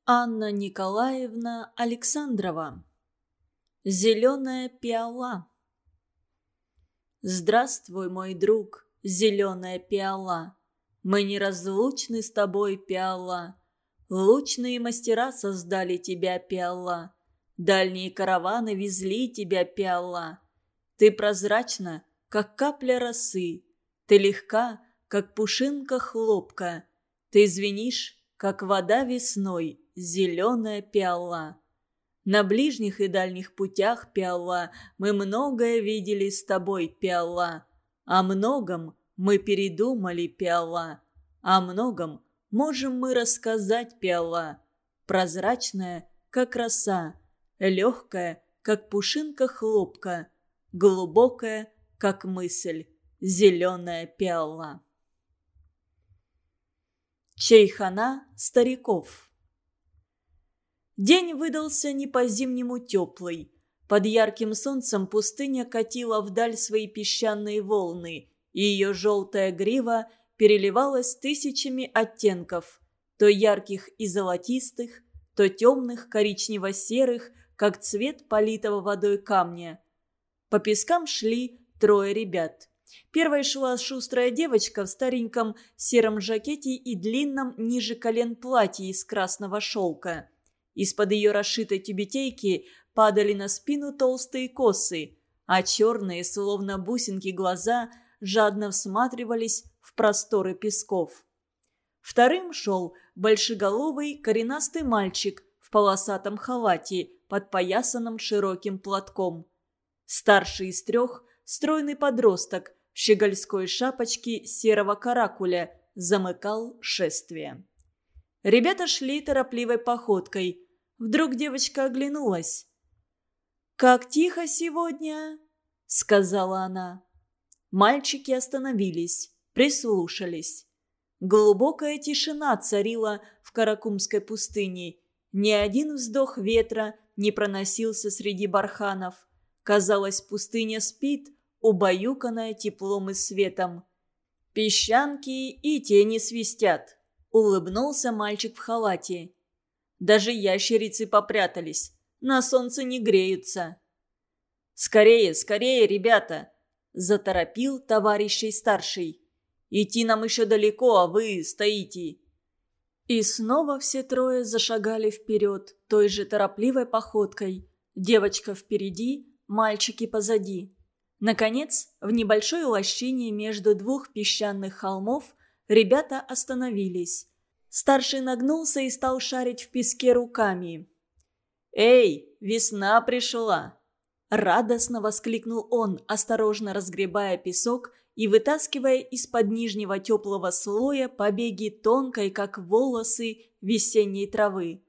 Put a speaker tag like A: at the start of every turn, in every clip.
A: Анна Николаевна Александрова. Зеленая пиала. Здравствуй, мой друг, зеленая пиала. Мы неразлучны с тобой, пиала. Лучные мастера создали тебя, пиала. Дальние караваны везли тебя, пиала. Ты прозрачна, как капля росы. Ты легка, как пушинка хлопка. Ты звенишь, как вода весной, зеленая пиала. На ближних и дальних путях, пиала, мы многое видели с тобой, пиала. О многом мы передумали, пиала. О многом можем мы рассказать, пиала. Прозрачная, как роса, легкая, как пушинка хлопка, глубокая, как мысль, зеленая пиала. Чайхана стариков. День выдался не по-зимнему теплый. Под ярким солнцем пустыня катила вдаль свои песчаные волны, и ее желтая грива переливалась тысячами оттенков, то ярких и золотистых, то темных коричнево-серых, как цвет политого водой камня. По пескам шли трое ребят. Первой шла шустрая девочка в стареньком сером жакете и длинном ниже колен платье из красного шелка. Из-под ее расшитой тюбетейки падали на спину толстые косы, а черные, словно бусинки, глаза жадно всматривались в просторы песков. Вторым шел большеголовый коренастый мальчик в полосатом халате, подпоясанном широким платком. Старший из трех – стройный подросток в щегольской шапочке серого каракуля, замыкал шествие. Ребята шли торопливой походкой. Вдруг девочка оглянулась. «Как тихо сегодня!» — сказала она. Мальчики остановились, прислушались. Глубокая тишина царила в Каракумской пустыне. Ни один вздох ветра не проносился среди барханов. Казалось, пустыня спит, убаюканная теплом и светом. «Песчанки и тени свистят», — улыбнулся мальчик в халате. «Даже ящерицы попрятались, на солнце не греются». «Скорее, скорее, ребята!» — заторопил товарищей старший. «Идти нам еще далеко, а вы стоите». И снова все трое зашагали вперед той же торопливой походкой. Девочка впереди, мальчики позади. Наконец, в небольшой лощине между двух песчаных холмов ребята остановились. Старший нагнулся и стал шарить в песке руками. «Эй, весна пришла!» Радостно воскликнул он, осторожно разгребая песок и вытаскивая из-под нижнего теплого слоя побеги тонкой, как волосы, весенней травы.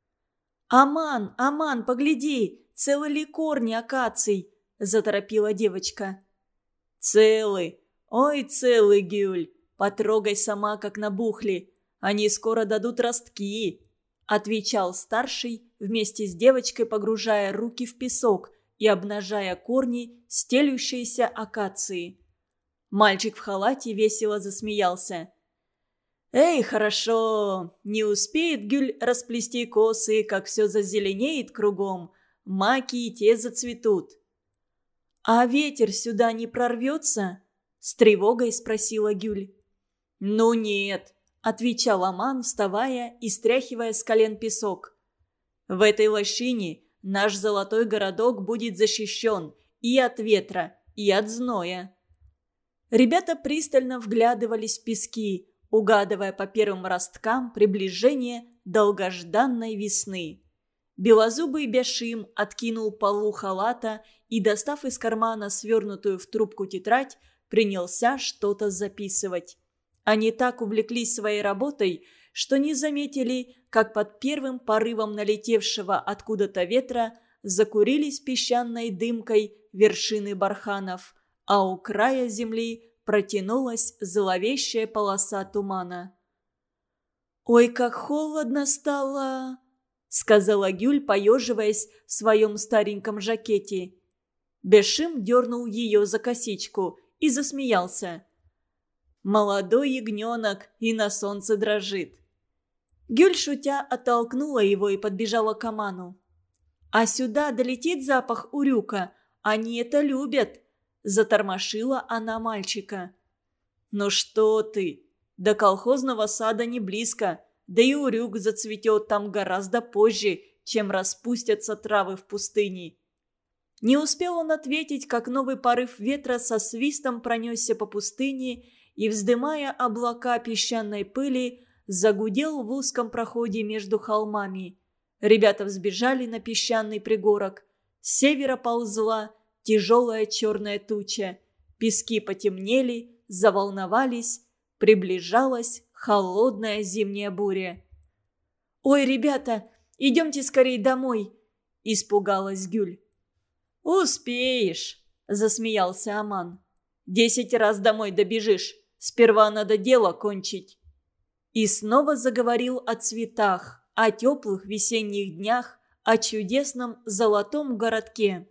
A: «Аман, Аман, погляди, целы ли корни акаций?» – заторопила девочка. «Целы, ой, целый, Гюль, потрогай сама, как набухли. Они скоро дадут ростки», – отвечал старший, вместе с девочкой погружая руки в песок и обнажая корни стелющейся акации. Мальчик в халате весело засмеялся. «Эй, хорошо! Не успеет Гюль расплести косы, как все зазеленеет кругом. Маки и те зацветут». «А ветер сюда не прорвется?» – с тревогой спросила Гюль. «Ну нет», – отвечал Аман, вставая и стряхивая с колен песок. «В этой лощине наш золотой городок будет защищен и от ветра, и от зноя». Ребята пристально вглядывались в пески, угадывая по первым росткам приближение долгожданной весны. Белозубый Бешим откинул полу халата и, достав из кармана свернутую в трубку тетрадь, принялся что-то записывать. Они так увлеклись своей работой, что не заметили, как под первым порывом налетевшего откуда-то ветра закурились песчаной дымкой вершины барханов, а у края земли протянулась зловещая полоса тумана. «Ой, как холодно стало!» — сказала Гюль, поеживаясь в своем стареньком жакете. Бешим дернул ее за косичку и засмеялся. «Молодой ягненок и на солнце дрожит». Гюль, шутя, оттолкнула его и подбежала к Аману. «А сюда долетит запах урюка. Они это любят!» Затормошила она мальчика. «Ну что ты? До колхозного сада не близко. Да и урюк зацветет там гораздо позже, чем распустятся травы в пустыне». Не успел он ответить, как новый порыв ветра со свистом пронесся по пустыне и, вздымая облака песчаной пыли, загудел в узком проходе между холмами. Ребята взбежали на песчаный пригорок. С севера ползла тяжелая черная туча. Пески потемнели, заволновались. Приближалась холодная зимняя буря. «Ой, ребята, идемте скорее домой!» – испугалась Гюль. «Успеешь!» – засмеялся Аман. 10 раз домой добежишь. Сперва надо дело кончить». И снова заговорил о цветах, о теплых весенних днях, о чудесном золотом городке.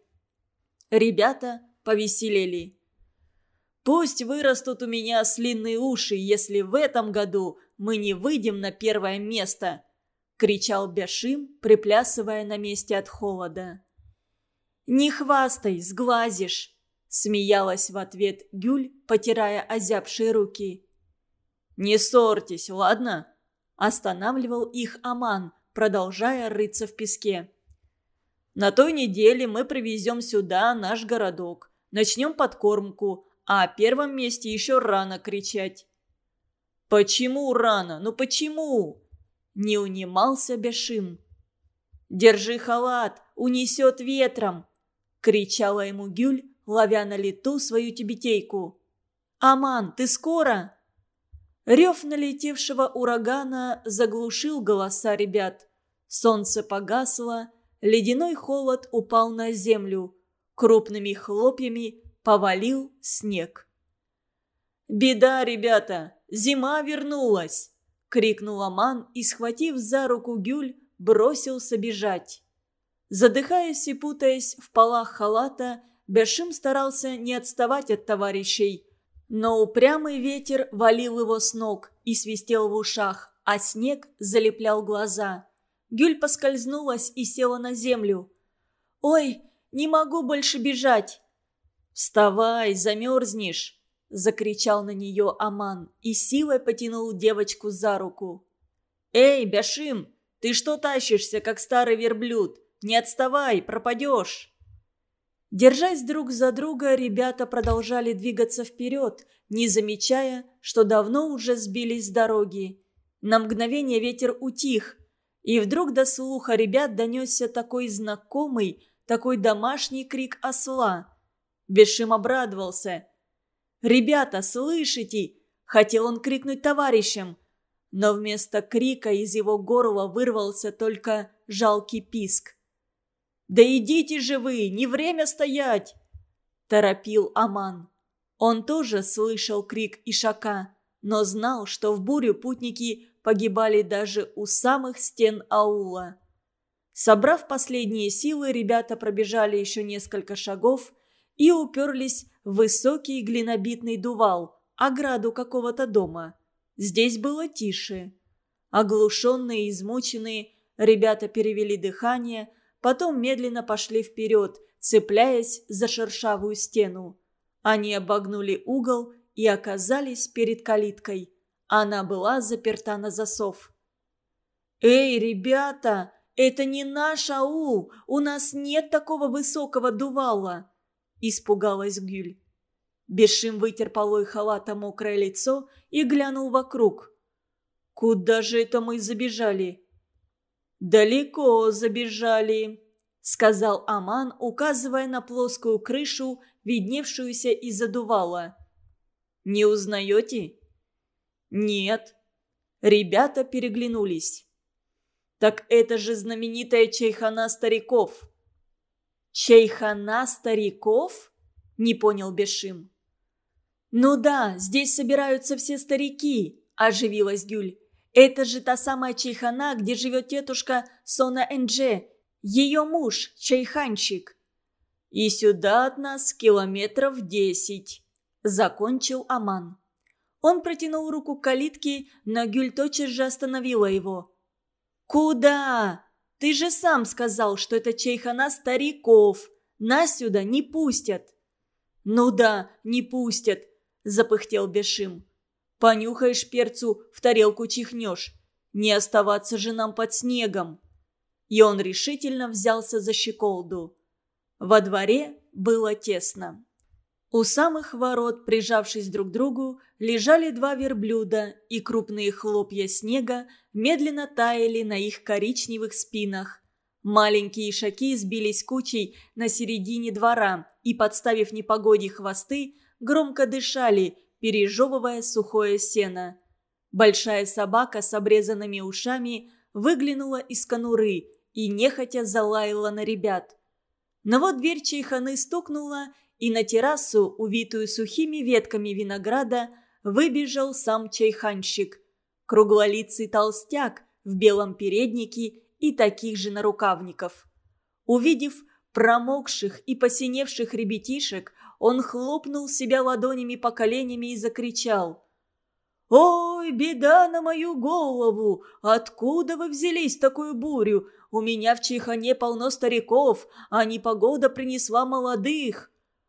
A: Ребята повеселели. «Пусть вырастут у меня ослиные уши, если в этом году мы не выйдем на первое место!» — кричал Бяшим, приплясывая на месте от холода. «Не хвастай, сглазишь!» — смеялась в ответ Гюль, потирая озябшие руки. «Не ссорьтесь, ладно?» — останавливал их Аман, продолжая рыться в песке. «На той неделе мы привезем сюда наш городок, начнем подкормку, а о первом месте еще рано кричать». «Почему рано? Ну почему?» — не унимался Бяшим. «Держи халат, унесет ветром!» — кричала ему Гюль, ловя на лету свою тюбетейку. «Аман, ты скоро?» Рев налетевшего урагана заглушил голоса ребят. Солнце погасло, ледяной холод упал на землю. Крупными хлопьями повалил снег. «Беда, ребята! Зима вернулась!» — крикнул Аман и, схватив за руку Гюль, бросился бежать. Задыхаясь и путаясь в полах халата, Бяшим старался не отставать от товарищей. Но упрямый ветер валил его с ног и свистел в ушах, а снег залеплял глаза. Гюль поскользнулась и села на землю. «Ой, не могу больше бежать!» «Вставай, замерзнешь!» – закричал на нее Аман и силой потянул девочку за руку. «Эй, Бяшим, ты что тащишься, как старый верблюд? Не отставай, пропадешь!» Держась друг за друга, ребята продолжали двигаться вперед, не замечая, что давно уже сбились с дороги. На мгновение ветер утих, и вдруг до слуха ребят донесся такой знакомый, такой домашний крик осла. Бяшим обрадовался. «Ребята, слышите?» – хотел он крикнуть товарищам. Но вместо крика из его горла вырвался только жалкий писк. «Да идите же вы, не время стоять!» – торопил Аман. Он тоже слышал крик ишака, но знал, что в бурю путники погибали даже у самых стен аула. Собрав последние силы, ребята пробежали еще несколько шагов и уперлись в высокий глинобитный дувал, ограду какого-то дома. Здесь было тише. Оглушенные и измученные, ребята перевели дыхание, потом медленно пошли вперед, цепляясь за шершавую стену. Они обогнули угол и оказались перед калиткой. Она была заперта на засов. «Эй, ребята, это не наш аул! У нас нет такого высокого дувала!» – испугалась Гюль. Бяшим вытер полой халата мокрое лицо и глянул вокруг. «Куда же это мы забежали?» «Далеко забежали», — сказал Аман, указывая на плоскую крышу, видневшуюся из-за дувала. «Не узнаете?» «Нет». Ребята переглянулись. «Так это же знаменитая чайхана стариков». «Чайхана стариков?» — не понял Бяшим. «Ну да, здесь собираются все старики», — оживилась Гюль. «Это же та самая чайхана, где живет тетушка Сона Эндже, ее муж, чайханщик». «И сюда от нас километров 10», — закончил Аман. Он протянул руку к калитке, но Гюль тотчас же остановила его. «Куда? Ты же сам сказал, что это чайхана стариков. Нас сюда не пустят». «Ну да, не пустят», – запыхтел Бешим. «Понюхаешь перцу, в тарелку чихнешь. Не оставаться же нам под снегом». И он решительно взялся за щеколду. Во дворе было тесно. У самых ворот, прижавшись друг к другу, лежали два верблюда, и крупные хлопья снега медленно таяли на их коричневых спинах. Маленькие ишаки сбились кучей на середине двора и, подставив непогоде хвосты, громко дышали, пережевывая сухое сено. Большая собака с обрезанными ушами выглянула из конуры и нехотя залаяла на ребят. Но вот дверь чайханы стукнула, и на террасу, увитую сухими ветками винограда, выбежал сам чайханщик. Круглолицый толстяк в белом переднике и таких же нарукавников. Увидев промокших и посиневших ребятишек, он хлопнул себя ладонями по коленям и закричал: «Ой, беда на мою голову! Откуда вы взялись в такую бурю? У меня в чайхане полно стариков, а непогода принесла молодых!»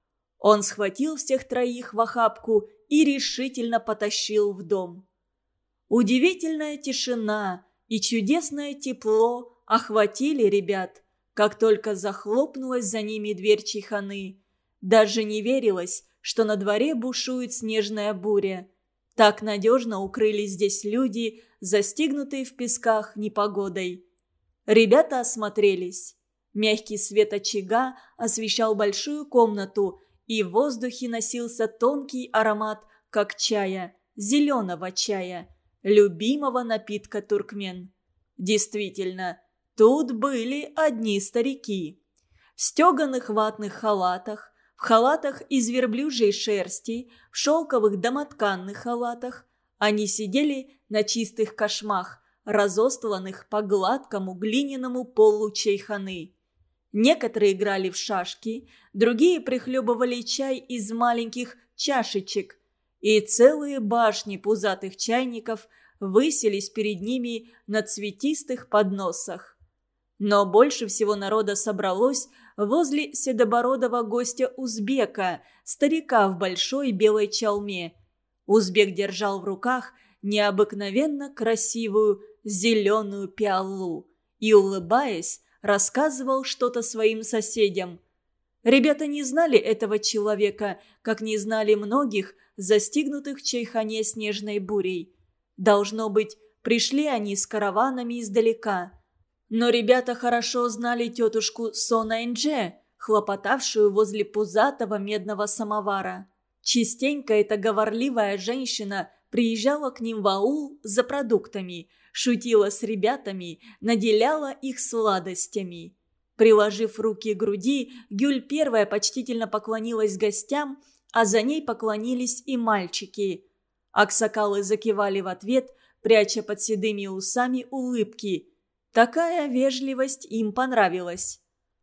A: Он схватил всех троих в охапку и решительно потащил в дом. Удивительная тишина и чудесное тепло охватили ребят, как только захлопнулась за ними дверь чайханы. Даже не верилось, что на дворе бушует снежная буря. Так надежно укрылись здесь люди, застигнутые в песках непогодой. Ребята осмотрелись. Мягкий свет очага освещал большую комнату, и в воздухе носился тонкий аромат, как чая, зеленого чая, любимого напитка туркмен. Действительно, тут были одни старики. В стеганых ватных халатах, в халатах из верблюжьей шерсти, в шелковых домотканных халатах они сидели на чистых кошмах, разостланных по гладкому глиняному полу чайханы. Некоторые играли в шашки, другие прихлебывали чай из маленьких чашечек, и целые башни пузатых чайников высились перед ними на цветистых подносах. Но больше всего народа собралось возле седобородого гостя-узбека, старика в большой белой чалме. Узбек держал в руках необыкновенно красивую зеленую пиалу и, улыбаясь, рассказывал что-то своим соседям. Ребята не знали этого человека, как не знали многих, застигнутых в чайхане снежной бурей. Должно быть, пришли они с караванами издалека. Но ребята хорошо знали тетушку Сона-Эндже, хлопотавшую возле пузатого медного самовара. Частенько эта говорливая женщина приезжала к ним в аул за продуктами, шутила с ребятами, наделяла их сладостями. Приложив руки к груди, Гюль первая почтительно поклонилась гостям, а за ней поклонились и мальчики. Аксакалы закивали в ответ, пряча под седыми усами улыбки. Такая вежливость им понравилась.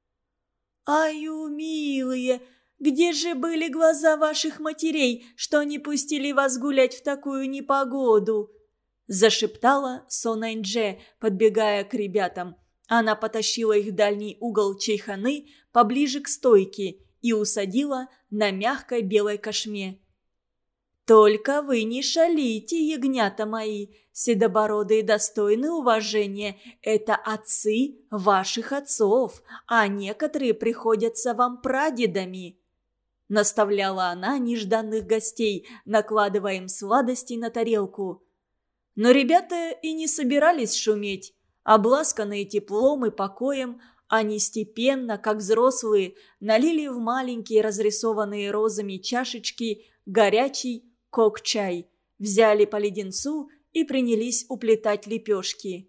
A: «Аю, милые, где же были глаза ваших матерей, что не пустили вас гулять в такую непогоду?» Зашептала Сона-Эндже, подбегая к ребятам. Она потащила их в дальний угол чайханы поближе к стойке и усадила на мягкой белой кошме. «Только вы не шалите, ягнята мои, седобородые достойны уважения. Это отцы ваших отцов, а некоторые приходятся вам прадедами», – наставляла она нежданных гостей, накладывая им сладости на тарелку. Но ребята и не собирались шуметь. Обласканные теплом и покоем, они степенно, как взрослые, налили в маленькие разрисованные розами чашечки горячий кок-чай, взяли по леденцу и принялись уплетать лепешки.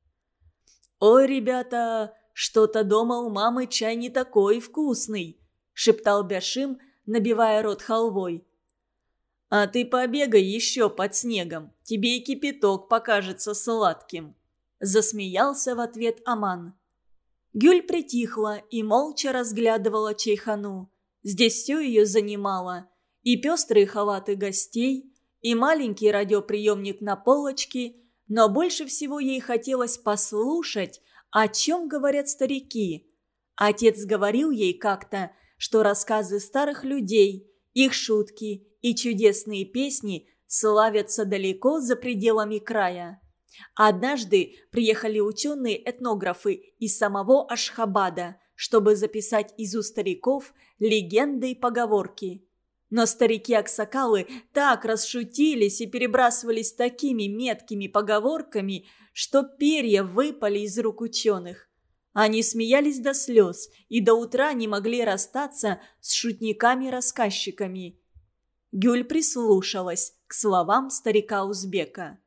A: «Ой, ребята, что-то дома у мамы чай не такой вкусный», – шептал Бяшим, набивая рот халвой. «А ты побегай еще под снегом, тебе и кипяток покажется сладким», – засмеялся в ответ Аман. Гюль притихла и молча разглядывала чайхану. Здесь все ее занимало. И пестрые халаты гостей, и маленький радиоприемник на полочке, но больше всего ей хотелось послушать, о чем говорят старики. Отец говорил ей как-то, что рассказы старых людей, их шутки и чудесные песни славятся далеко за пределами края. Однажды приехали ученые-этнографы из самого Ашхабада, чтобы записать из уст стариков легенды и поговорки. Но старики-аксакалы так расшутились и перебрасывались такими меткими поговорками, что перья выпали из рук ученых. Они смеялись до слез и до утра не могли расстаться с шутниками-рассказчиками. Гюль прислушалась к словам старика-узбека.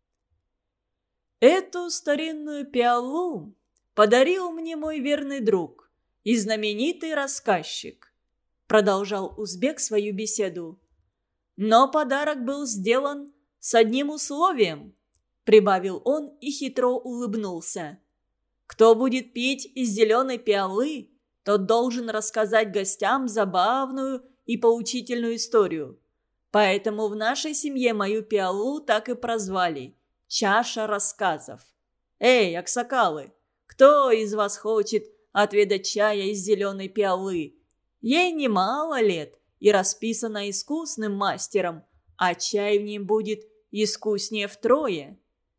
A: «Эту старинную пиалу подарил мне мой верный друг и знаменитый рассказчик», продолжал узбек свою беседу. «Но подарок был сделан с одним условием», прибавил он и хитро улыбнулся. «Кто будет пить из зеленой пиалы, тот должен рассказать гостям забавную и поучительную историю. Поэтому в нашей семье мою пиалу так и прозвали «Чаша рассказов». Эй, аксакалы, кто из вас хочет отведать чая из зеленой пиалы? Ей немало лет и расписана искусным мастером, а чай в нем будет искуснее втрое».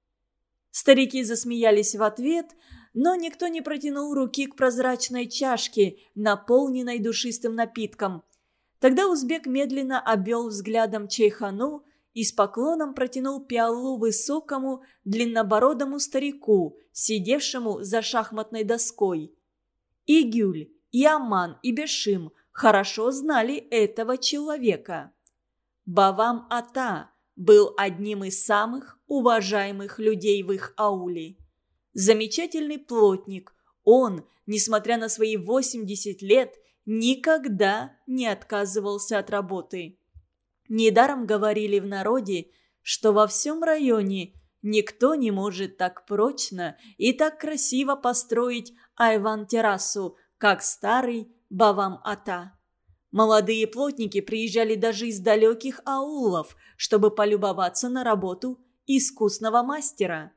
A: Старики засмеялись в ответ, но никто не протянул руки к прозрачной чашке, наполненной душистым напитком. Тогда узбек медленно обвел взглядом чайхану и с поклоном протянул пиалу высокому длиннобородому старику, сидевшему за шахматной доской. И Гюль, и Аман, и Бешим хорошо знали этого человека. Бавам Ата был одним из самых уважаемых людей в их ауле. Замечательный плотник, он, несмотря на свои 80 лет, никогда не отказывался от работы. Недаром говорили в народе, что во всем районе никто не может так прочно и так красиво построить айван-террасу, как старый Бавам Ата. Молодые плотники приезжали даже из далеких аулов, чтобы полюбоваться на работу искусного мастера.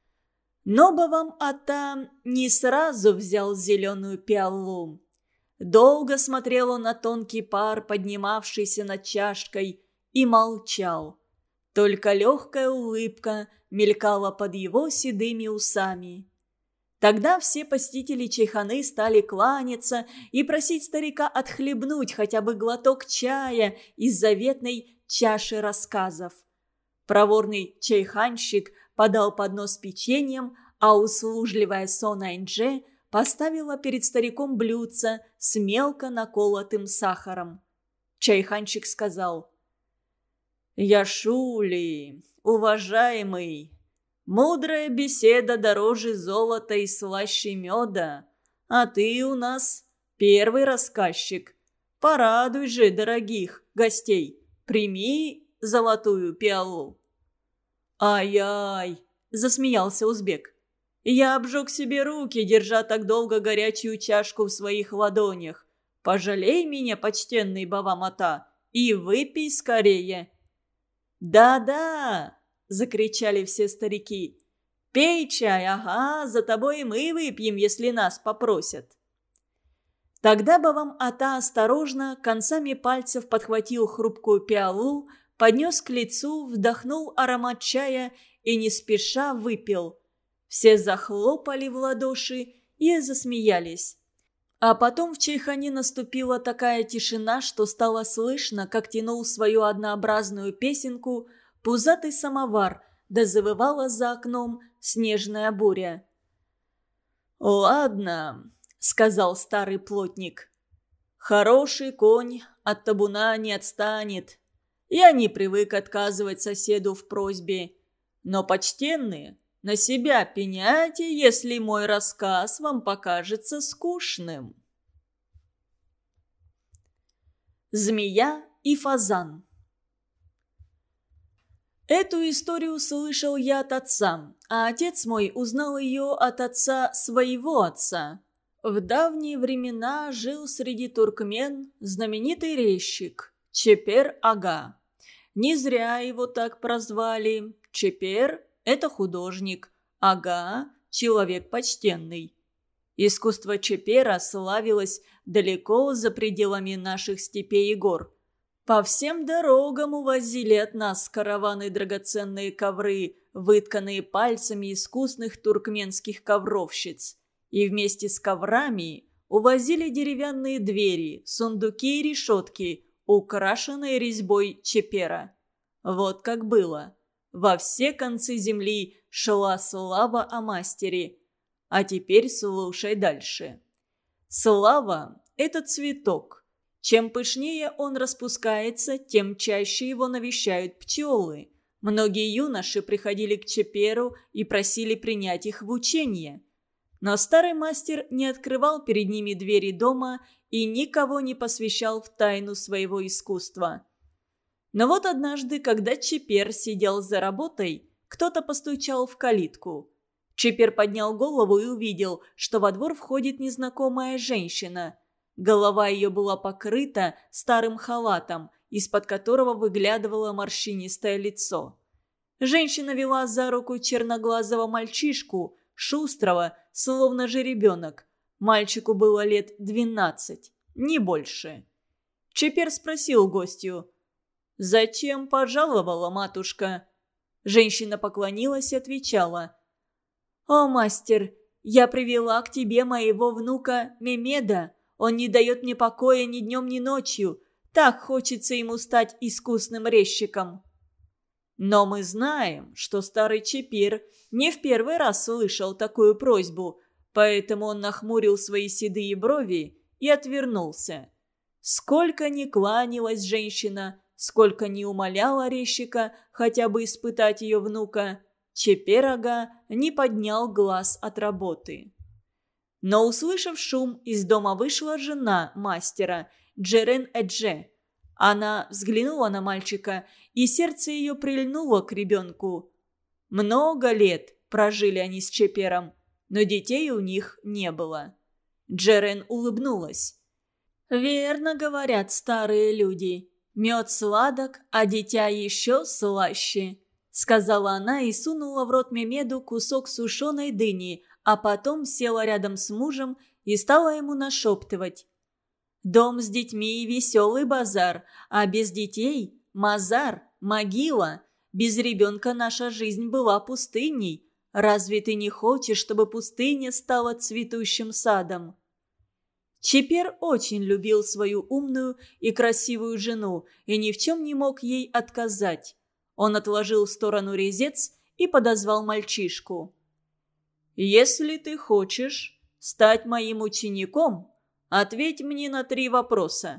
A: Но Бавам Ата не сразу взял зеленую пиалу. Долго смотрел он на тонкий пар, поднимавшийся над чашкой, и молчал. Только легкая улыбка мелькала под его седыми усами. Тогда все посетители чайханы стали кланяться и просить старика отхлебнуть хотя бы глоток чая из заветной чаши рассказов. Проворный чайханщик подал поднос с печеньем, а услужливая Сона Энджи поставила перед стариком блюдце с мелко наколотым сахаром. Чайханщик сказал: «Яшули, уважаемый, мудрая беседа дороже золота и слаще меда, а ты у нас первый рассказчик. Порадуй же дорогих гостей, прими золотую пиалу». «Ай-яй!» – засмеялся узбек. «Я обжег себе руки, держа так долго горячую чашку в своих ладонях. Пожалей меня, почтенный Бавам Ата, и выпей скорее». «Да-да!» – закричали все старики. «Пей чай, ага, за тобой мы выпьем, если нас попросят». Тогда Бавам Ата осторожно концами пальцев подхватил хрупкую пиалу, поднес к лицу, вдохнул аромат чая и не спеша выпил. Все захлопали в ладоши и засмеялись. А потом в чайхане наступила такая тишина, что стало слышно, как тянул свою однообразную песенку пузатый самовар, да завывала за окном снежная буря. «Ладно», — сказал старый плотник, — «хороший конь от табуна не отстанет. Я не привык отказывать соседу в просьбе, но, почтенные, на себя пеняйте, если мой рассказ вам покажется скучным». Змея и фазан. Эту историю слышал я от отца, а отец мой узнал ее от отца своего отца. В давние времена жил среди туркмен знаменитый резчик Чепер-ага. Не зря его так прозвали. Чепер это художник. Ага, человек почтенный. Искусство Чепера славилось далеко за пределами наших степей и гор. По всем дорогам увозили от нас караваны драгоценные ковры, вытканные пальцами искусных туркменских ковровщиц. И вместе с коврами увозили деревянные двери, сундуки и решетки, украшенные резьбой Чепера. Вот как было. Во все концы земли шла слава о мастере. А теперь слушай дальше. Слава – это цветок. Чем пышнее он распускается, тем чаще его навещают пчелы. Многие юноши приходили к Чеперу и просили принять их в учение. Но старый мастер не открывал перед ними двери дома и никого не посвящал в тайну своего искусства. Но вот однажды, когда Чепер сидел за работой, кто-то постучал в калитку. Чепер поднял голову и увидел, что во двор входит незнакомая женщина. Голова ее была покрыта старым халатом, из-под которого выглядывало морщинистое лицо. Женщина вела за руку черноглазого мальчишку, шустрого, словно жеребенок. Мальчику было лет 12, не больше. Чепер спросил гостью: «Зачем пожаловала, матушка?» Женщина поклонилась и отвечала: «О, мастер, я привела к тебе моего внука Мемеда. Он не дает мне покоя ни днем, ни ночью. Так хочется ему стать искусным резчиком». Но мы знаем, что старый Чепир не в первый раз слышал такую просьбу, поэтому он нахмурил свои седые брови и отвернулся. Сколько ни кланялась женщина, сколько ни умоляла резчика хотя бы испытать ее внука, Чепер-ага не поднял глаз от работы. Но, услышав шум, из дома вышла жена мастера, Джерен-Эдже. Она взглянула на мальчика, и сердце ее прильнуло к ребенку. Много лет прожили они с Чепером, но детей у них не было. Джерен улыбнулась. «Верно говорят старые люди. Мед сладок, а дитя еще слаще», — сказала она и сунула в рот Мемеду кусок сушеной дыни, а потом села рядом с мужем и стала ему нашептывать: «Дом с детьми – веселый базар, а без детей – мазар, могила. Без ребенка наша жизнь была пустыней. Разве ты не хочешь, чтобы пустыня стала цветущим садом?» Чепер очень любил свою умную и красивую жену и ни в чем не мог ей отказать. Он отложил в сторону резец и подозвал мальчишку. «Если ты хочешь стать моим учеником, ответь мне на 3 вопроса».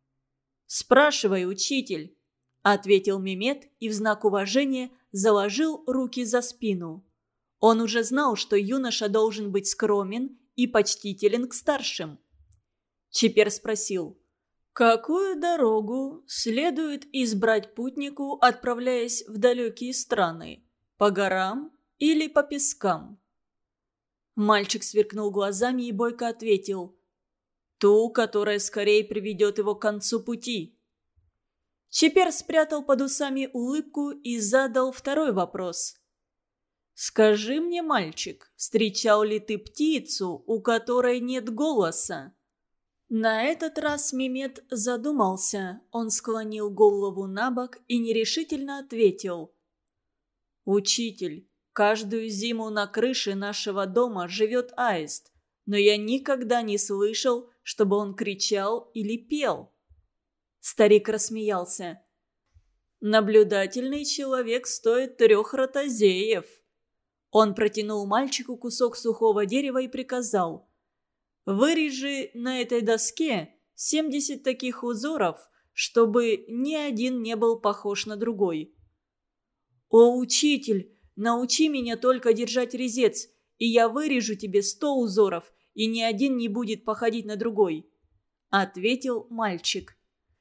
A: «Спрашивай, учитель», — ответил Мемед и в знак уважения заложил руки за спину. Он уже знал, что юноша должен быть скромен и почтителен к старшим. Чепер спросил: «Какую дорогу следует избрать путнику, отправляясь в далекие страны? По горам или по пескам?» Мальчик сверкнул глазами и бойко ответил: «Ту, которая скорее приведет его к концу пути». Чепер спрятал под усами улыбку и задал второй вопрос. «Скажи мне, мальчик, встречал ли ты птицу, у которой нет голоса?» На этот раз Мемед задумался. Он склонил голову набок и нерешительно ответил: «Учитель, каждую зиму на крыше нашего дома живет аист, но я никогда не слышал, чтобы он кричал или пел». Старик рассмеялся. «Наблюдательный человек стоит 3 ротозеев». Он протянул мальчику кусок сухого дерева и приказал: «Вырежи на этой доске 70 таких узоров, чтобы ни один не был похож на другой». «О, учитель, научи меня только держать резец, и я вырежу тебе 100 узоров, и ни один не будет походить на другой», — ответил мальчик.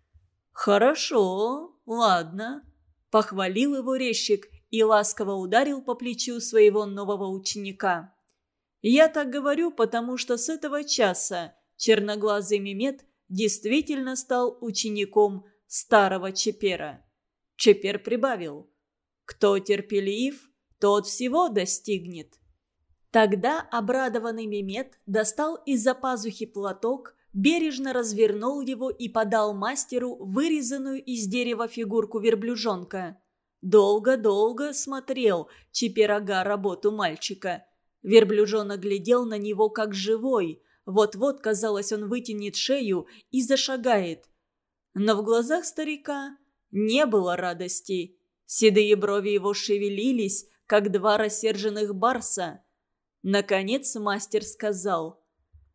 A: «Хорошо, ладно», — похвалил его резчик и ласково ударил по плечу своего нового ученика. «Я так говорю, потому что с этого часа черноглазый Мемед действительно стал учеником старого Чепера». Чепер прибавил: «Кто терпелив, тот всего достигнет». Тогда обрадованный Мемед достал из-за пазухи платок, бережно развернул его и подал мастеру вырезанную из дерева фигурку верблюжонка. Долго-долго смотрел Чиперага работу мальчика. Верблюжонок глядел на него как живой. Вот-вот, казалось, он вытянет шею и зашагает. Но в глазах старика не было радости. Седые брови его шевелились, как два рассерженных барса. Наконец мастер сказал: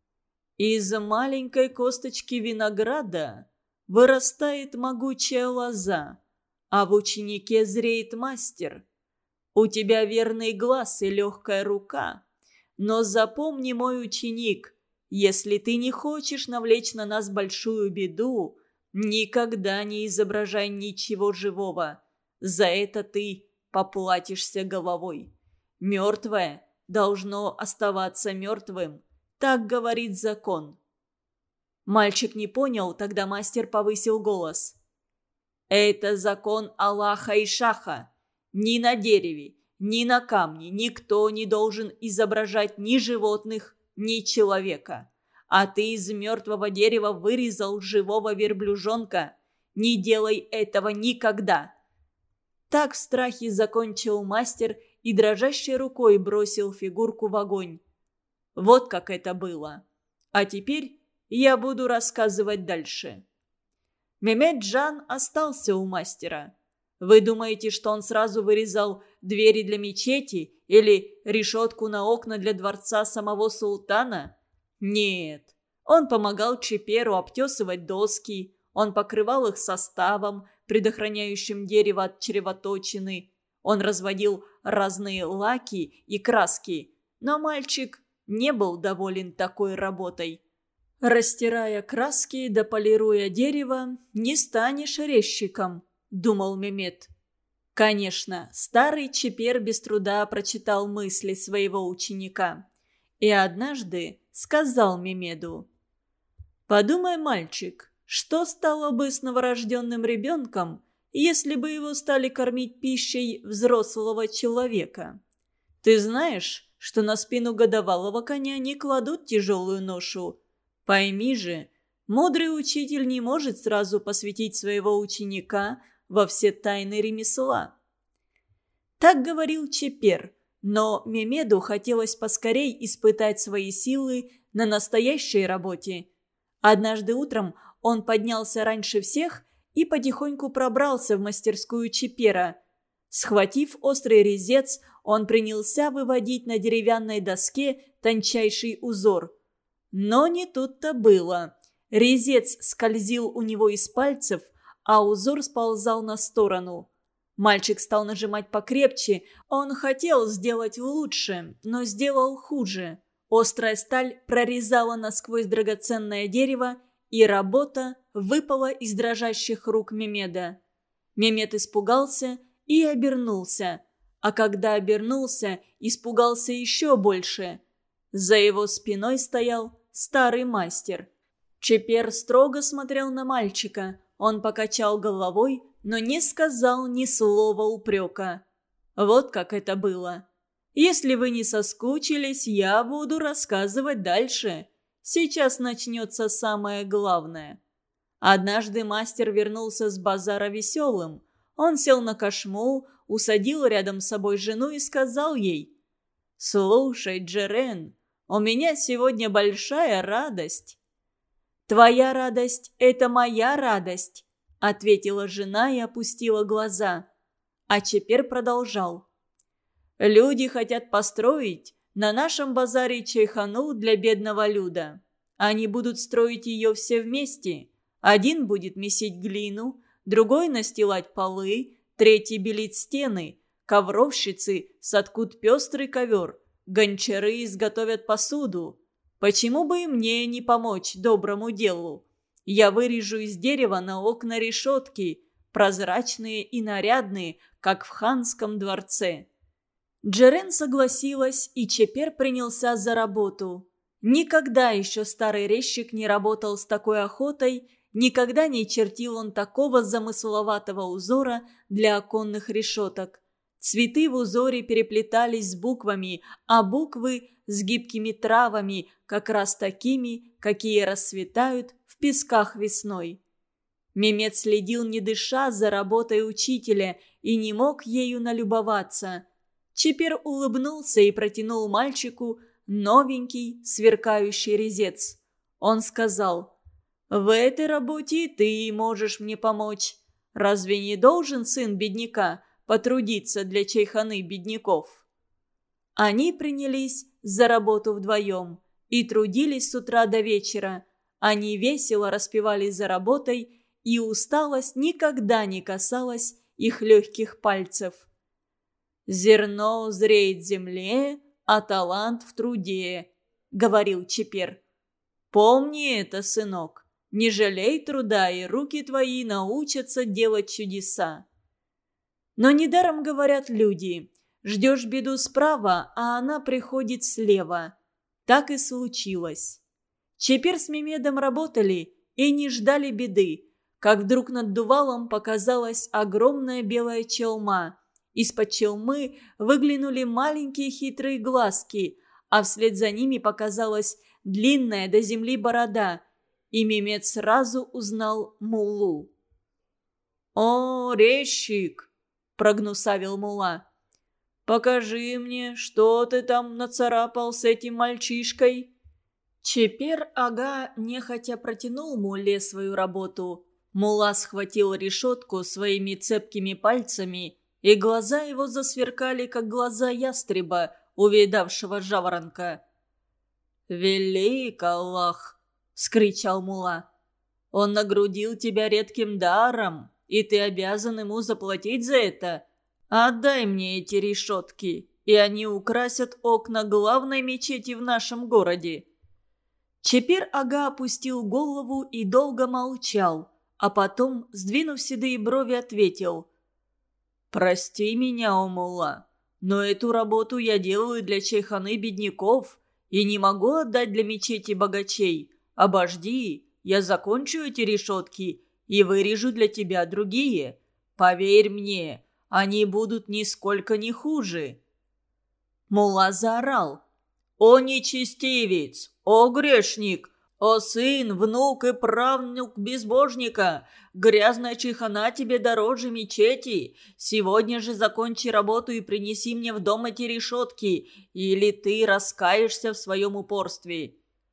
A: «Из маленькой косточки винограда вырастает могучая лоза, а в ученике зреет мастер. У тебя верный глаз и легкая рука, но запомни, мой ученик, если ты не хочешь навлечь на нас большую беду, никогда не изображай ничего живого. За это ты поплатишься головой. Мертвое должно оставаться мертвым. Так говорит закон». Мальчик не понял, тогда мастер повысил голос. «Это закон Аллаха и Шаха. Ни на дереве, ни на камне никто не должен изображать ни животных, ни человека. А ты из мертвого дерева вырезал живого верблюжонка. Не делай этого никогда». Так в страхе закончил мастер и дрожащей рукой бросил фигурку в огонь. Вот как это было. А теперь я буду рассказывать дальше. Мемед Джан остался у мастера. Вы думаете, что он сразу вырезал двери для мечети или решетку на окна для дворца самого султана? Нет. Он помогал Чиперу обтесывать доски, он покрывал их составом, предохраняющим дерево от червоточины. Он разводил разные лаки и краски, но мальчик не был доволен такой работой. «Растирая краски да полируя дерево, не станешь резчиком», — думал Мемед. Конечно, старый Чипер без труда прочитал мысли своего ученика. И однажды сказал Мемеду: «Подумай, мальчик, что стало бы с новорожденным ребенком, если бы его стали кормить пищей взрослого человека? Ты знаешь, что на спину годовалого коня не кладут тяжелую ношу. Пойми же, мудрый учитель не может сразу посвятить своего ученика во все тайны ремесла». Так говорил Чипер, но Мемеду хотелось поскорей испытать свои силы на настоящей работе. Однажды утром он поднялся раньше всех и потихоньку пробрался в мастерскую Чипера. Схватив острый резец, он принялся выводить на деревянной доске тончайший узор. Но не тут-то было. Резец скользил у него из пальцев, а узор сползал на сторону. Мальчик стал нажимать покрепче. Он хотел сделать лучше, но сделал хуже. Острая сталь прорезала насквозь драгоценное дерево, и работа выпала из дрожащих рук Мемеда. Мемед испугался и обернулся. А когда обернулся, испугался еще больше. За его спиной стоял старый мастер. Чипер строго смотрел на мальчика. Он покачал головой, но не сказал ни слова упрека. Вот как это было. Если вы не соскучились, я буду рассказывать дальше. Сейчас начнется самое главное. Однажды мастер вернулся с базара веселым. Он сел на кошму, усадил рядом с собой жену и сказал ей: «Слушай, Джерен, у меня сегодня большая радость». «Твоя радость – это моя радость», – ответила жена и опустила глаза. А Чипер продолжал: «Люди хотят построить на нашем базаре чайхану для бедного люда. Они будут строить ее все вместе. Один будет месить глину, другой настилать полы, третий белить стены, ковровщицы соткут пестрый ковер, гончары изготовят посуду. Почему бы и мне не помочь доброму делу? Я вырежу из дерева на окна решетки, прозрачные и нарядные, как в ханском дворце». Джерен согласилась, и Чипер принялся за работу. Никогда еще старый резчик не работал с такой охотой, никогда не чертил он такого замысловатого узора для оконных решеток. Цветы в узоре переплетались с буквами, а буквы с гибкими травами, как раз такими, какие расцветают в песках весной. Мемед следил не дыша за работой учителя и не мог ею налюбоваться. Чипер улыбнулся и протянул мальчику новенький сверкающий резец. Он сказал: «В этой работе и ты можешь мне помочь. Разве не должен сын бедняка потрудиться для чайханы бедняков?» Они принялись за работу вдвоем и трудились с утра до вечера. Они весело распевали за работой, и усталость никогда не касалась их легких пальцев. «Зерно зреет в земле, а талант в труде», — говорил Чипер. «Помни это, сынок, не жалей труда, и руки твои научатся делать чудеса». Но недаром говорят люди: ждешь беду справа, а она приходит слева. Так и случилось. Чипер с Мемедом работали и не ждали беды, как вдруг над дувалом показалась огромная белая челма. Из-под челмы выглянули маленькие хитрые глазки, а вслед за ними показалась длинная до земли борода, и Мемед сразу узнал муллу. «О, резчик!» – прогнусавил мулла. «Покажи мне, что ты там нацарапал с этим мальчишкой». Чипер-ага нехотя протянул мулле свою работу. Мулла схватил решетку своими цепкими пальцами, и глаза его засверкали, как глаза ястреба, увидавшего жаворонка. «Велик Аллах!» — вскричал мулла. «Он нагрудил тебя редким даром, и ты обязан ему заплатить за это. Отдай мне эти решетки, и они украсят окна главной мечети в нашем городе». Чипер-ага опустил голову и долго молчал, а потом, сдвинув седые брови, ответил: «Прости меня, о мулла, но эту работу я делаю для чайханы бедняков и не могу отдать для мечети богачей. Обожди, я закончу эти решетки и вырежу для тебя другие. Поверь мне, они будут нисколько не хуже». Мулла заорал: «О нечестивец! О грешник! О сын, внук и правнук безбожника! Грязная чайхана тебе дороже мечети! Сегодня же закончи работу и принеси мне в дом эти решетки, или ты раскаешься в своем упорстве».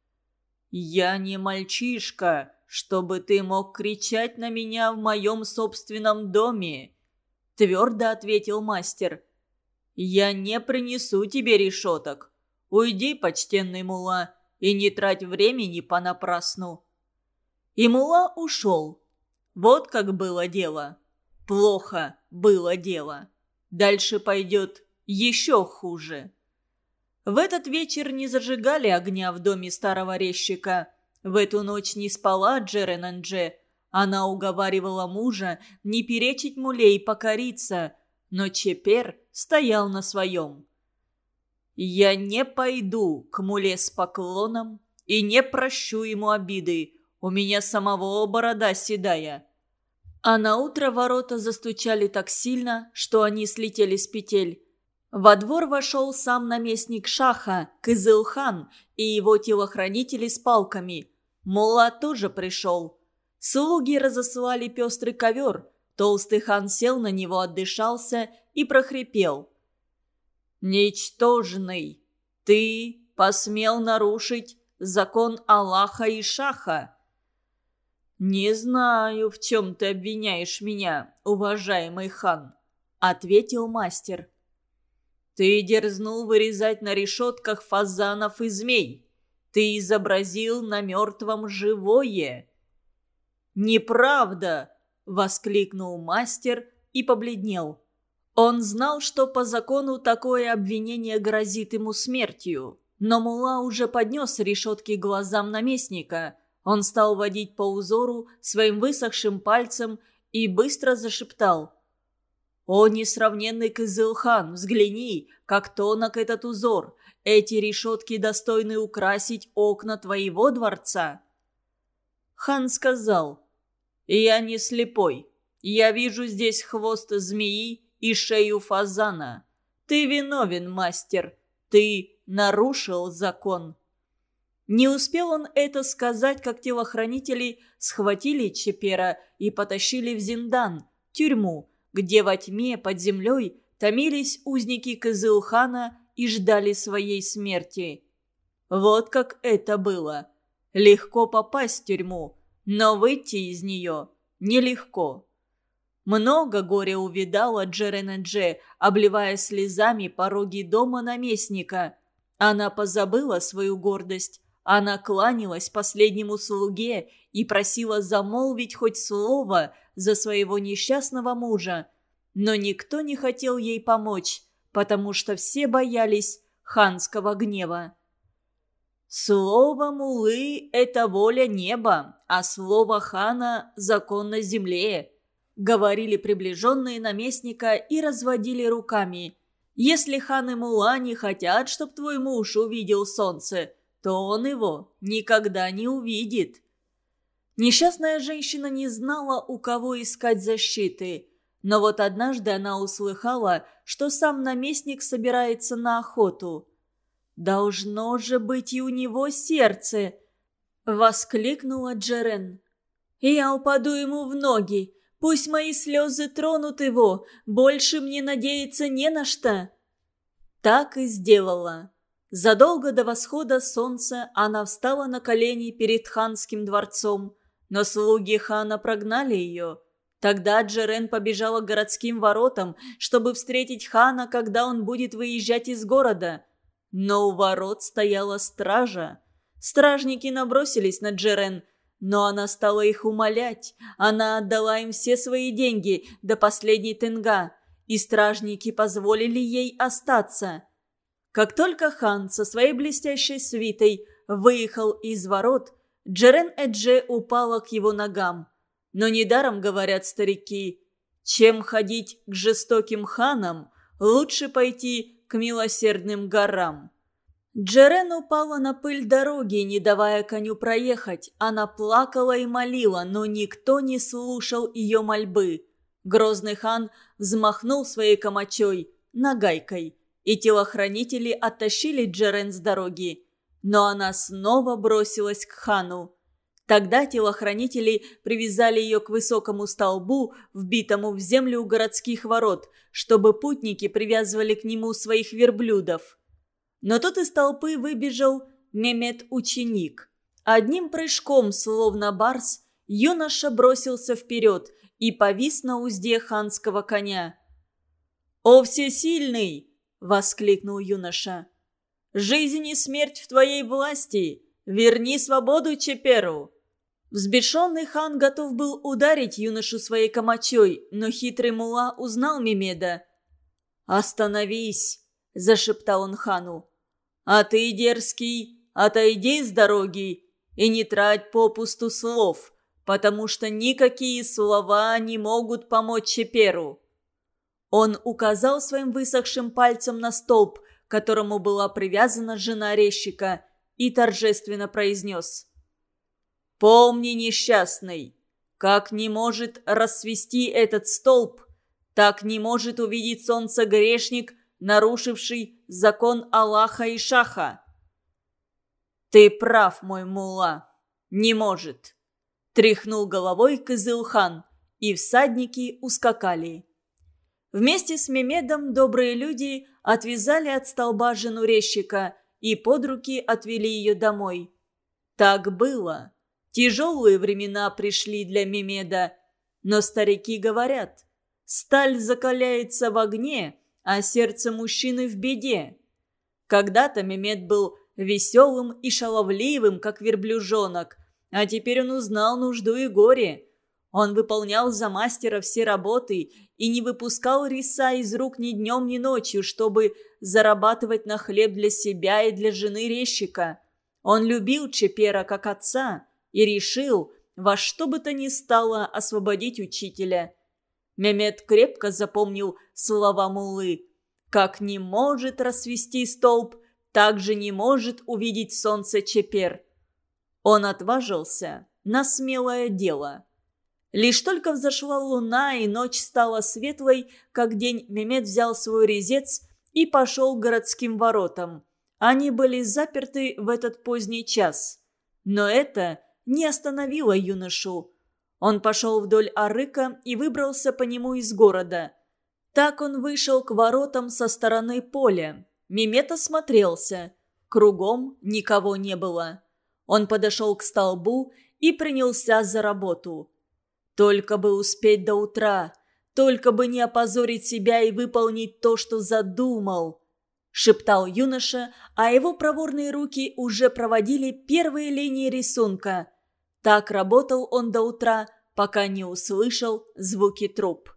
A: «Я не мальчишка, чтобы ты мог кричать на меня в моем собственном доме», — твердо ответил мастер. «Я не принесу тебе решеток. Уйди, почтенный мулла, и не трать времени понапрасну». И мулла ушел. Вот как было дело. Плохо было дело. Дальше пойдет еще хуже. В этот вечер не зажигали огня в доме старого резчика. В эту ночь не спала Джеренандже. Она уговаривала мужа не перечить мулле и покориться, но Чипер стоял на своем. «Я не пойду к мулле с поклоном и не прощу ему обиды. У меня самого борода седая». А наутро ворота застучали так сильно, что они слетели с петель. Во двор вошел сам наместник шаха, Кызыл-хан, и его телохранители с палками. Мулла тоже пришел. Слуги разослали пестрый ковер. Толстый хан сел на него, отдышался и прохрипел: «Ничтожный, ты посмел нарушить закон Аллаха и шаха». «Не знаю, в чем ты обвиняешь меня, уважаемый хан», — ответил мастер. «Ты дерзнул вырезать на решетках фазанов и змей. Ты изобразил на мертвом живое». «Неправда!» — воскликнул мастер и побледнел. Он знал, что по закону такое обвинение грозит ему смертью. Но мулла уже поднес решетки к глазам наместника. Он стал водить по узору своим высохшим пальцем и быстро зашептал: «О, несравненный Кызыл-хан, взгляни, как тонок этот узор! Эти решетки достойны украсить окна твоего дворца». Хан сказал: «Я не слепой. Я вижу здесь хвост змеи и шею фазана. Ты виновен, мастер, ты нарушил закон». Не успел он это сказать, как телохранители схватили Чепера и потащили в Зиндан, тюрьму, где во тьме под землей томились узники Кызылхана и ждали своей смерти. Вот как это было. Легко попасть в тюрьму, но выйти из нее нелегко. Много горя увидала Джерен-Эдже, обливая слезами пороги дома наместника. Она позабыла свою гордость. Она кланялась последнему слуге и просила замолвить хоть слово за своего несчастного мужа. Но никто не хотел ей помочь, потому что все боялись ханского гнева. «Слово муллы – это воля неба, а слово хана – закон на земле», – говорили приближенные наместника и разводили руками. «Если хан и мулла не хотят, чтоб твой муж увидел солнце, то он его никогда не увидит». Несчастная женщина не знала, у кого искать защиты. Но вот однажды она услыхала, что сам наместник собирается на охоту. «Должно же быть и у него сердце!» — воскликнула Джерен. «Я упаду ему в ноги. Пусть мои слезы тронут его. Больше мне надеяться не на что». Так и сделала. Задолго до восхода солнца она встала на колени перед ханским дворцом, но слуги хана прогнали ее. Тогда Джерен побежала к городским воротам, чтобы встретить хана, когда он будет выезжать из города. Но у ворот стояла стража. Стражники набросились на Джерен, но она стала их умолять. Она отдала им все свои деньги до последней тенга, и стражники позволили ей остаться. Как только хан со своей блестящей свитой выехал из ворот, Джерен-Эдже упала к его ногам. Но недаром говорят старики: чем ходить к жестоким ханам, лучше пойти к милосердным горам. Джерен упала на пыль дороги, не давая коню проехать. Она плакала и молила, но никто не слушал ее мольбы. Грозный хан взмахнул своей комачой, нагайкой, и телохранители оттащили Джерен с дороги. Но она снова бросилась к хану. Тогда телохранители привязали ее к высокому столбу, вбитому в землю у городских ворот, чтобы путники привязывали к нему своих верблюдов. Но тут из толпы выбежал Мемед-ученик. Одним прыжком, словно барс, юноша бросился вперед и повис на узде ханского коня. «О всесильный!» — воскликнул юноша. «Жизнь и смерть в твоей власти! Верни свободу Чеперу!» Взбешенный хан готов был ударить юношу своей комачой, но хитрый мулла узнал Мемеда. «Остановись!» – зашептал он хану. «А ты, дерзкий, отойди с дороги и не трать попусту слов, потому что никакие слова не могут помочь Чеперу». Он указал своим высохшим пальцем на столб, к которому была привязана жена резчика, и торжественно произнес: «Помни, несчастный, как не может рассвести этот столб, так не может увидеть солнце грешник, нарушивший закон Аллаха и Шаха». «Ты прав, мой мулла, не может», — тряхнул головой Кызыл-хан, и всадники ускакали. Вместе с Мемедом добрые люди отвязали от столба жену резчика и под руки отвели ее домой. Так было. Тяжелые времена пришли для Мемеда, но старики говорят: сталь закаляется в огне, а сердце мужчины в беде. Когда-то Мемед был веселым и шаловливым, как верблюжонок, а теперь он узнал нужду и горе. Он выполнял за мастера все работы и не выпускал риса из рук ни днем, ни ночью, чтобы зарабатывать на хлеб для себя и для жены резчика. Он любил Чепера как отца и решил во что бы то ни стало освободить учителя. Мемед крепко запомнил слова муллы: «Как не может рассвести столб, так же не может увидеть солнце Чепер». Он отважился на смелое дело. Лишь только взошла луна и ночь стала светлой, как день, Мемед взял свой резец и пошел к городским воротам. Они были заперты в этот поздний час. Но это не остановило юношу. Он пошел вдоль арыка и выбрался по нему из города. Так он вышел к воротам со стороны поля. Мемед осмотрелся. Кругом никого не было. Он подошел к столбу и принялся за работу. Только бы успеть до утра, только бы не опозорить себя и выполнить то, что задумал, шептал юноша, а его проворные руки уже проводили первые линии рисунка. Так работал он до утра, пока не услышал звуки труп.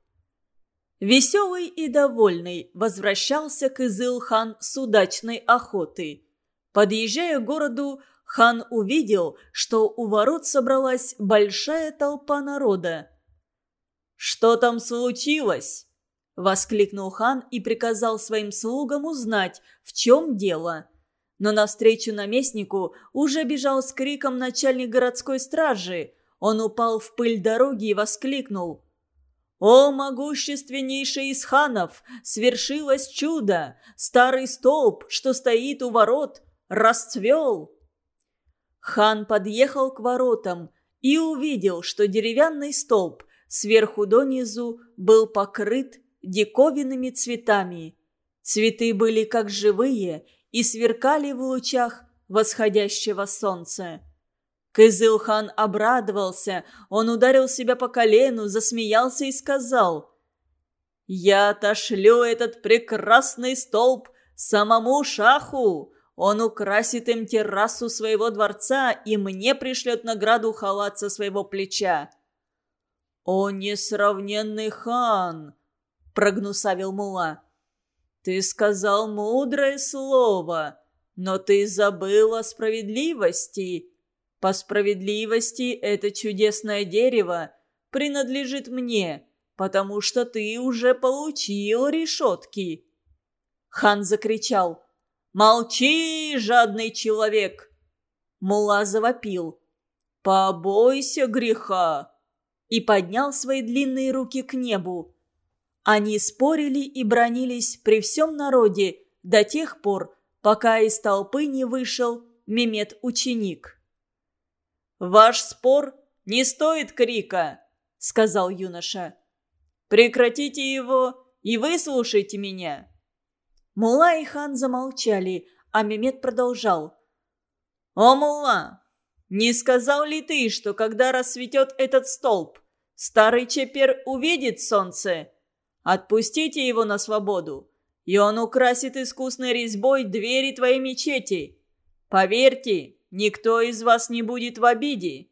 A: Веселый и довольный возвращался Кызыл-хан с удачной охоты. Подъезжая к городу, хан увидел, что у ворот собралась большая толпа народа. «Что там случилось?» – воскликнул хан и приказал своим слугам узнать, в чем дело. Но навстречу наместнику уже бежал с криком начальник городской стражи. Он упал в пыль дороги и воскликнул: «О, могущественнейший из ханов! Свершилось чудо! Старый столб, что стоит у ворот, расцвел!» Хан подъехал к воротам и увидел, что деревянный столб сверху донизу был покрыт диковинными цветами. Цветы были как живые и сверкали в лучах восходящего солнца. Кызыл-хан обрадовался, он ударил себя по колену, засмеялся и сказал: «Я отошлю этот прекрасный столб самому шаху. Он украсит им террасу своего дворца и мне пришлет награду халат со своего плеча». «О, несравненный хан!» – прогнусавил мулла. «Ты сказал мудрое слово, но ты забыл о справедливости. По справедливости это чудесное дерево принадлежит мне, потому что ты уже получил решетки». Хан закричал: «Молчи, жадный человек!» Мулла завопил: «Побойся греха!» и поднял свои длинные руки к небу. Они спорили и бранились при всем народе до тех пор, пока из толпы не вышел Мемед-ученик. «Ваш спор не стоит крика», — сказал юноша. «Прекратите его и выслушайте меня». Мулла и хан замолчали, а Мемед продолжал: «О, мулла, не сказал ли ты, что когда рассветет этот столб, старый чепер увидит солнце? Отпустите его на свободу, и он украсит искусной резьбой двери твоей мечети. Поверьте, никто из вас не будет в обиде».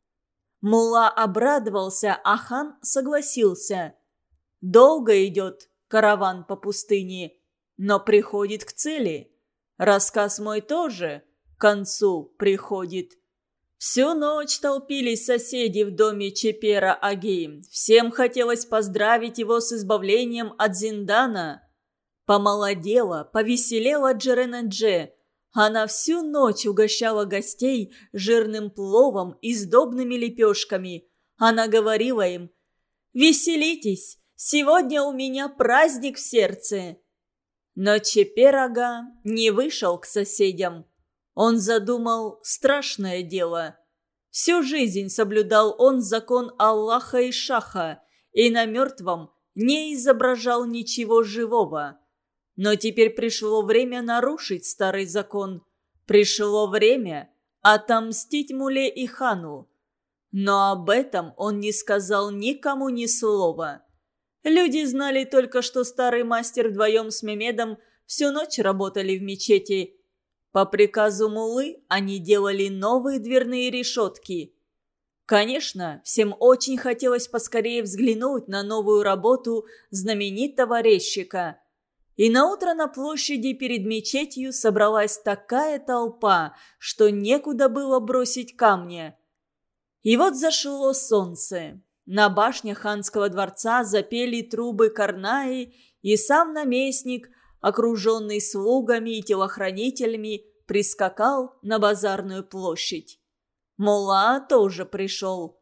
A: Мулла обрадовался, а хан согласился. Долго идет караван по пустыне, но приходит к цели. Рассказ мой тоже к концу приходит. Всю ночь толпились соседи в доме Чепера Аги. Всем хотелось поздравить его с избавлением от зиндана. Помолодела, повеселела Джерена-Дже. Она всю ночь угощала гостей жирным пловом и сдобными лепешками. Она говорила им: «Веселитесь, сегодня у меня праздник в сердце». Но Чепер-ага не вышел к соседям. Он задумал страшное дело. Всю жизнь соблюдал он закон Аллаха и Шаха и на мертвом не изображал ничего живого. Но теперь пришло время нарушить старый закон. Пришло время отомстить Муле и хану. Но об этом он не сказал никому ни слова. Люди знали только, что старый мастер вдвоем с Мемедом всю ночь работали в мечети. По приказу муллы они делали новые дверные решетки. Конечно, всем очень хотелось поскорее взглянуть на новую работу знаменитого резчика. И наутро на площади перед мечетью собралась такая толпа, что некуда было бросить камня. И вот зашло солнце. На башнях ханского дворца запели трубы карнаи, и сам наместник, окруженный слугами и телохранителями, прискакал на базарную площадь. Мулла тоже пришел.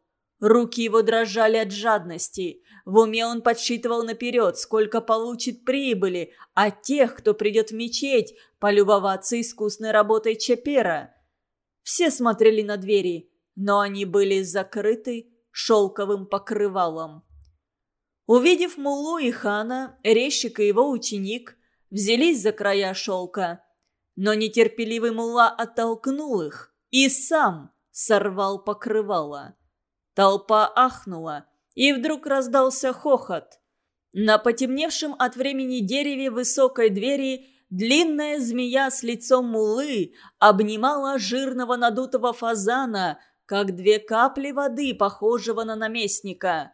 A: Руки его дрожали от жадности. В уме он подсчитывал наперед, сколько получит прибыли от тех, кто придет в мечеть полюбоваться искусной работой Чепера. Все смотрели на двери, но они были закрыты шелковым покрывалом. Увидев муллу и хана, резчик и его ученик взялись за края шелка. Но нетерпеливый мулла оттолкнул их и сам сорвал покрывало. Толпа ахнула, и вдруг раздался хохот. На потемневшем от времени дереве высокой двери длинная змея с лицом муллы обнимала жирного надутого фазана, как 2 капли воды, похожего на наместника.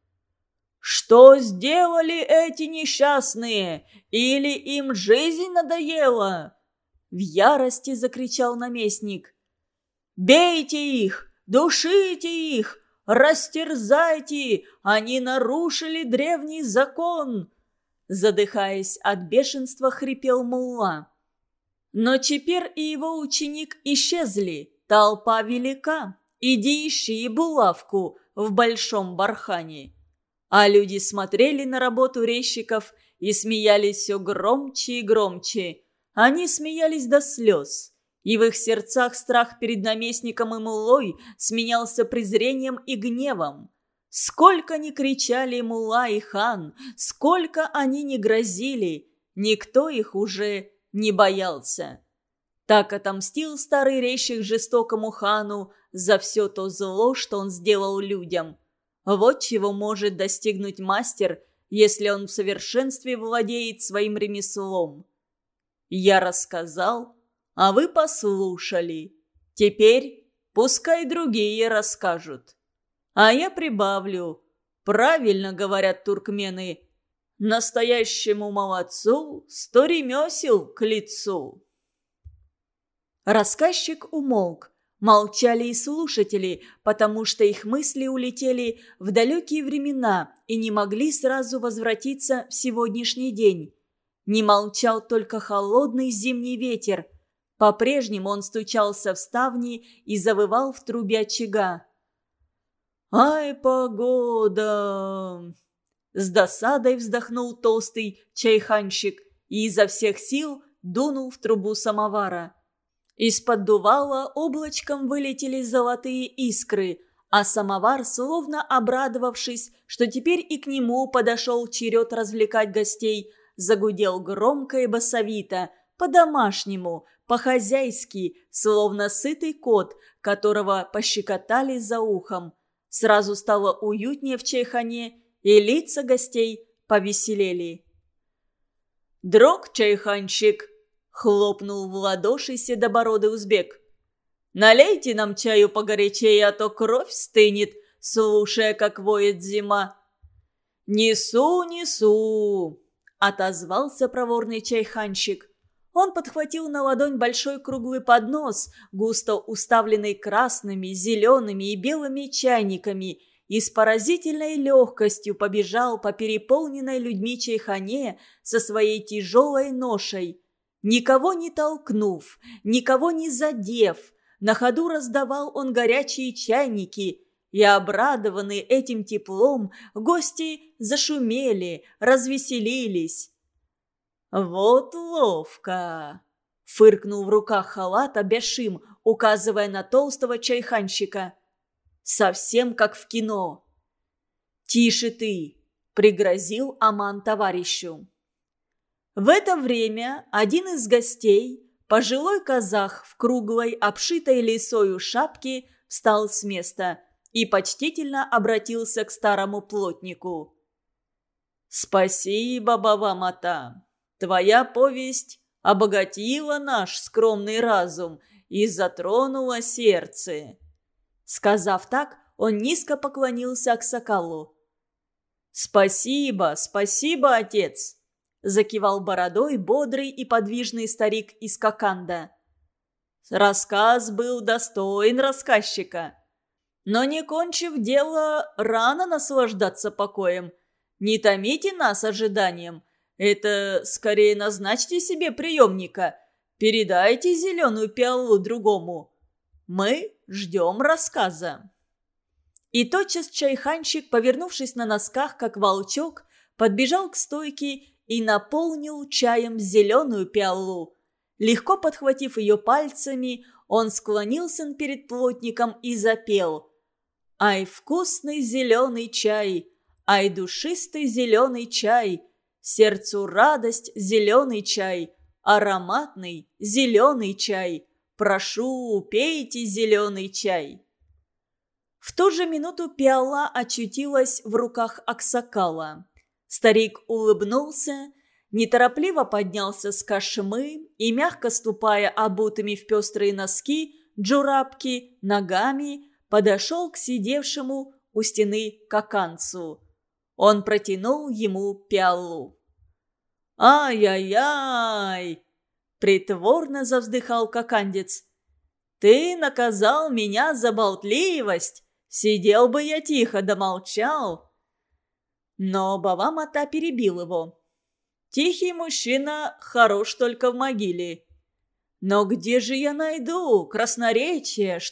A: «Что сделали эти несчастные? Или им жизнь надоела?» В ярости закричал наместник. «Бейте их! Душите их! Растерзайте! Они нарушили древний закон!» Задыхаясь от бешенства, хрипел мулла. Но Чепер и его ученик исчезли. Толпа велика. Иди ищи булавку в большом бархане. А люди смотрели на работу резчиков и смеялись все громче и громче. Они смеялись до слез. И в их сердцах страх перед наместником и муллой сменялся презрением и гневом. Сколько ни кричали мулла и хан, сколько они ни грозили, никто их уже не боялся. Так отомстил старый резчик жестокому хану за все то зло, что он сделал людям. Вот чего может достигнуть мастер, если он в совершенстве владеет своим ремеслом. Я рассказал, а вы послушали. Теперь пускай другие расскажут. А я прибавлю. Правильно говорят туркмены. Настоящему молодцу 100 ремесел к лицу. Рассказчик умолк. Молчали и слушатели, потому что их мысли улетели в далекие времена и не могли сразу возвратиться в сегодняшний день. Не молчал только холодный зимний ветер. По-прежнему он стучался в ставни и завывал в трубе очага. «Ай, погода!» С досадой вздохнул толстый чайханщик и изо всех сил дунул в трубу самовара. Из-под дувала облачком вылетели золотые искры, а самовар, словно обрадовавшись, что теперь и к нему подошел черед развлекать гостей, загудел громко и басовито, по-домашнему, по-хозяйски, словно сытый кот, которого пощекотали за ухом. Сразу стало уютнее в чайхане, и лица гостей повеселели. «Дрог, чайханщик!» — хлопнул в ладоши седобородый узбек. «Налейте нам чаю погорячее, а то кровь стынет, слушая, как воет зима». «Несу, несу!» — отозвался проворный чайханщик. Он подхватил на ладонь большой круглый поднос, густо уставленный красными, зелеными и белыми чайниками, и с поразительной легкостью побежал по переполненной людьми чайхане со своей тяжелой ношей. Никого не толкнув, никого не задев, на ходу раздавал он горячие чайники, и, обрадованные этим теплом, гости зашумели, развеселились. «Вот ловко!» — фыркнул в руках халата Бешим, указывая на толстого чайханщика. «Совсем как в кино». «Тише ты!» — пригрозил Аман товарищу. В это время один из гостей, пожилой казах в круглой, обшитой лисою шапке, встал с места и почтительно обратился к старому плотнику. «Спасибо, Баба-Мата! Твоя повесть обогатила наш скромный разум и затронула сердце». Сказав так, он низко поклонился аксакалу. «Спасибо, спасибо, отец!» — закивал бородой бодрый и подвижный старик из Коканда. Рассказ был достоин рассказчика. Но, не кончив дело, рано наслаждаться покоем. Не томите нас ожиданием. Это скорее назначьте себе приемника. Передайте зеленую пиалу другому. Мы ждем рассказа. И тотчас чайханщик, повернувшись на носках, как волчок, подбежал к стойке и наполнил чаем зеленую пиалу. Легко подхватив ее пальцами, он склонился перед плотником и запел: «Ай, вкусный зеленый чай! Ай, душистый зеленый чай! Сердцу радость зеленый чай! Ароматный зеленый чай! Прошу, пейте зеленый чай!» В ту же минуту пиала очутилась в руках аксакала. Старик улыбнулся, неторопливо поднялся с кошмы и, мягко ступая обутыми в пестрые носки джурабки ногами, подошел к сидевшему у стены каканцу. Он протянул ему пиалу. «Ай-яй-яй!» – притворно завздыхал какандец. «Ты наказал меня за болтливость! Сидел бы я тихо да молчал!» Но Бава-Мата перебил его. «Тихий мужчина хорош только в могиле. Но где же я найду красноречие,